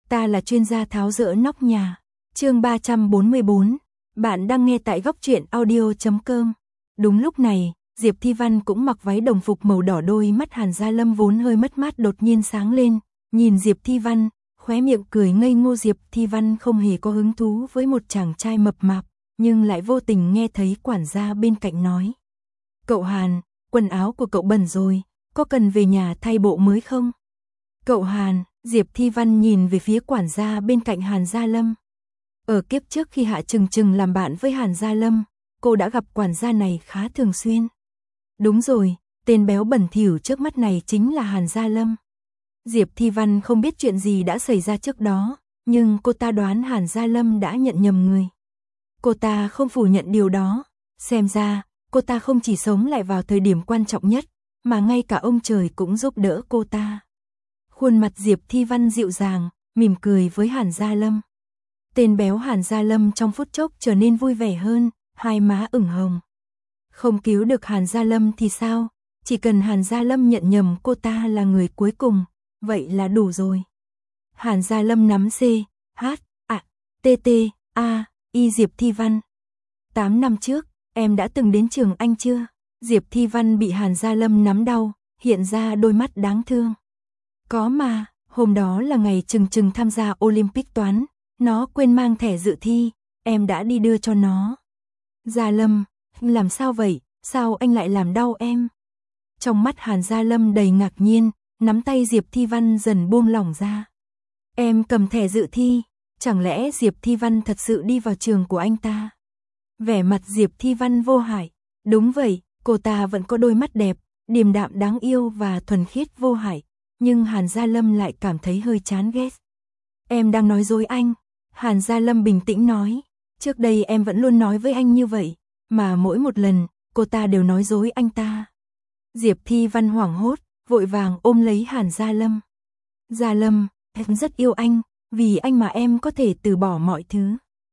Ta là chuyên gia tháo dỡ nóc nhà. Chương 344. Bạn đang nghe tại góc truyện audio.com. Đúng lúc này, Diệp Thi Văn cũng mặc váy đồng phục màu đỏ, đôi mắt Hàn Gia Lâm vốn hơi mất mát đột nhiên sáng lên, nhìn Diệp Thi Văn, khóe miệng cười ngây ngô. Diệp Thi Văn không hề có hứng thú với một chàng trai mập mạp, nhưng lại vô tình nghe thấy quản gia bên cạnh nói: "Cậu Hàn, quần áo của cậu bẩn rồi, có cần về nhà thay bộ mới không?" "Cậu Hàn?" Diệp Thi Văn nhìn về phía quản gia bên cạnh Hàn Gia Lâm. Ở kiếp trước khi Hạ Trừng Trừng làm bạn với Hàn Gia Lâm, cô đã gặp quản gia này khá thường xuyên. Đúng rồi, tên béo bẩn thỉu trước mắt này chính là Hàn Gia Lâm. Diệp Thi Văn không biết chuyện gì đã xảy ra trước đó, nhưng cô ta đoán Hàn Gia Lâm đã nhận nhầm người. Cô ta không phủ nhận điều đó, xem ra cô ta không chỉ sống lại vào thời điểm quan trọng nhất, mà ngay cả ông trời cũng giúp đỡ cô ta. Khuôn mặt Diệp Thi Văn dịu dàng, mỉm cười với Hàn Gia Lâm. Tên béo Hàn Gia Lâm trong phút chốc trở nên vui vẻ hơn, hai má ửng hồng. Không cứu được Hàn Gia Lâm thì sao? Chỉ cần Hàn Gia Lâm nhận nhầm cô ta là người cuối cùng, vậy là đủ rồi. Hàn Gia Lâm nắm C, H, A, T, T, A, I. Diệp Thi Văn. 8 năm trước, em đã từng đến trường Anh chưa? Diệp Thi Văn bị Hàn Gia Lâm nắm đau, hiện ra đôi mắt đáng thương. Có mà, hôm đó là ngày Trừng Trừng tham gia Olympic toán, nó quên mang thẻ dự thi, em đã đi đưa cho nó. Gia Lâm, làm sao vậy, sao anh lại làm đau em? Trong mắt Hàn Gia Lâm đầy ngạc nhiên, nắm tay Diệp Thi Văn dần buông lỏng ra. Em cầm thẻ dự thi, chẳng lẽ Diệp Thi Văn thật sự đi vào trường của anh ta? Vẻ mặt Diệp Thi Văn vô hại, đúng vậy, cô ta vẫn có đôi mắt đẹp, điềm đạm đáng yêu và thuần khiết vô hại, nhưng Hàn Gia Lâm lại cảm thấy hơi chán ghét. Em đang nói dối anh. Hàn Gia Lâm bình tĩnh nói, trước đây em vẫn luôn nói với anh như vậy, mà mỗi một lần, cô ta đều nói dối anh ta. Diệp Thi Văn hoảng hốt, vội vàng ôm lấy Hàn Gia Lâm. Gia Lâm, em rất yêu anh, vì anh mà em có thể từ bỏ mọi thứ.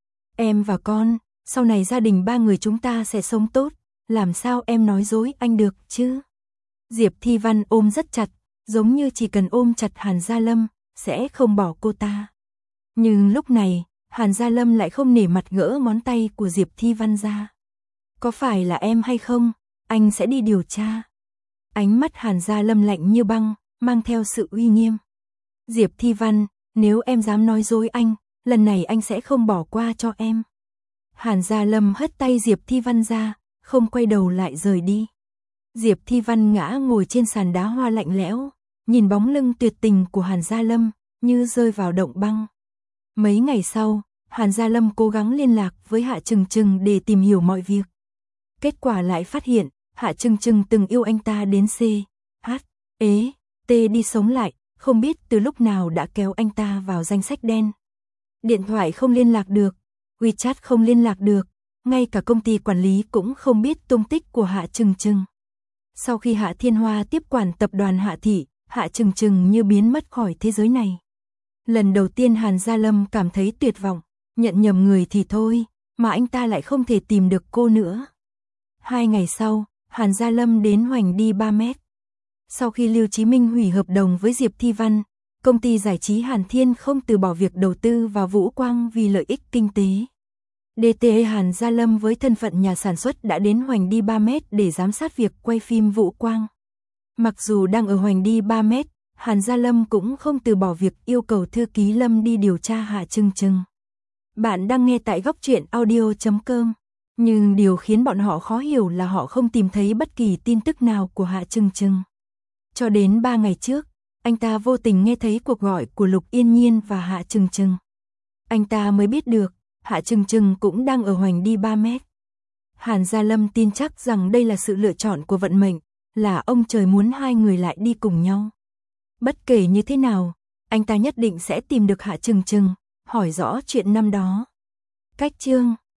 Em và con, sau này gia đình ba người chúng ta sẽ sống tốt, làm sao em nói dối anh được chứ? Diệp Thi Văn ôm rất chặt, giống như chỉ cần ôm chặt Hàn Gia Lâm, sẽ không bỏ cô ta. Nhưng lúc này, Hàn Gia Lâm lại không nể mặt gỡ ngón tay của Diệp Thi Văn ra. Có phải là em hay không? Anh sẽ đi điều tra. Ánh mắt Hàn Gia Lâm lạnh như băng, mang theo sự uy nghiêm. Diệp Thi Văn, nếu em dám nói dối anh, lần này anh sẽ không bỏ qua cho em. Hàn Gia Lâm hất tay Diệp Thi Văn ra, không quay đầu lại rời đi. Diệp Thi Văn ngã ngồi trên sàn đá hoa lạnh lẽo, nhìn bóng lưng tuyệt tình của Hàn Gia Lâm, như rơi vào động băng. Mấy ngày sau, Hàn Gia Lâm cố gắng liên lạc với Hạ Trừng Trừng để tìm hiểu mọi việc. Kết quả lại phát hiện, Hạ Trừng Trừng từng yêu anh ta đến C, H, E, T đi sống lại, không biết từ lúc nào đã kéo anh ta vào danh sách đen. Điện thoại không liên lạc được, WeChat không liên lạc được, ngay cả công ty quản lý cũng không biết tung tích của Hạ Trừng Trừng. Sau khi Hạ Thiên Hoa tiếp quản tập đoàn Hạ Thị, Hạ Trừng Trừng như biến mất khỏi thế giới này. Lần đầu tiên Hàn Gia Lâm cảm thấy tuyệt vọng, nhận nhầm người thì thôi, mà anh ta lại không thể tìm được cô nữa. 2 ngày sau, Hàn Gia Lâm đến Hoành đi 3 mét. Sau khi Lưu Chí Minh hủy hợp đồng với Diệp Thi Văn, công ty giải trí Hàn Thiên không từ bỏ việc đầu tư vào Vũ Quang vì lợi ích kinh tế. DTE Hàn Gia Lâm với thân phận nhà sản xuất đã đến Hoành đi 3 mét để giám sát việc quay phim Vũ Quang. Mặc dù đang ở Hoành đi 3 mét, Hàn Gia Lâm cũng không từ bỏ việc yêu cầu thư ký Lâm đi điều tra Hạ Trừng Trừng. Bạn đang nghe tại góc truyện audio.com, nhưng điều khiến bọn họ khó hiểu là họ không tìm thấy bất kỳ tin tức nào của Hạ Trừng Trừng. Cho đến 3 ngày trước, anh ta vô tình nghe thấy cuộc gọi của Lục Yên Nhiên và Hạ Trừng Trừng. Anh ta mới biết được, Hạ Trừng Trừng cũng đang ở Hoành đi 3 mét. Hàn Gia Lâm tin chắc rằng đây là sự lựa chọn của vận mệnh, là ông trời muốn hai người lại đi cùng nhau. Bất kể như thế nào, anh ta nhất định sẽ tìm được Hạ Trừng Trừng, hỏi rõ chuyện năm đó. Cách chương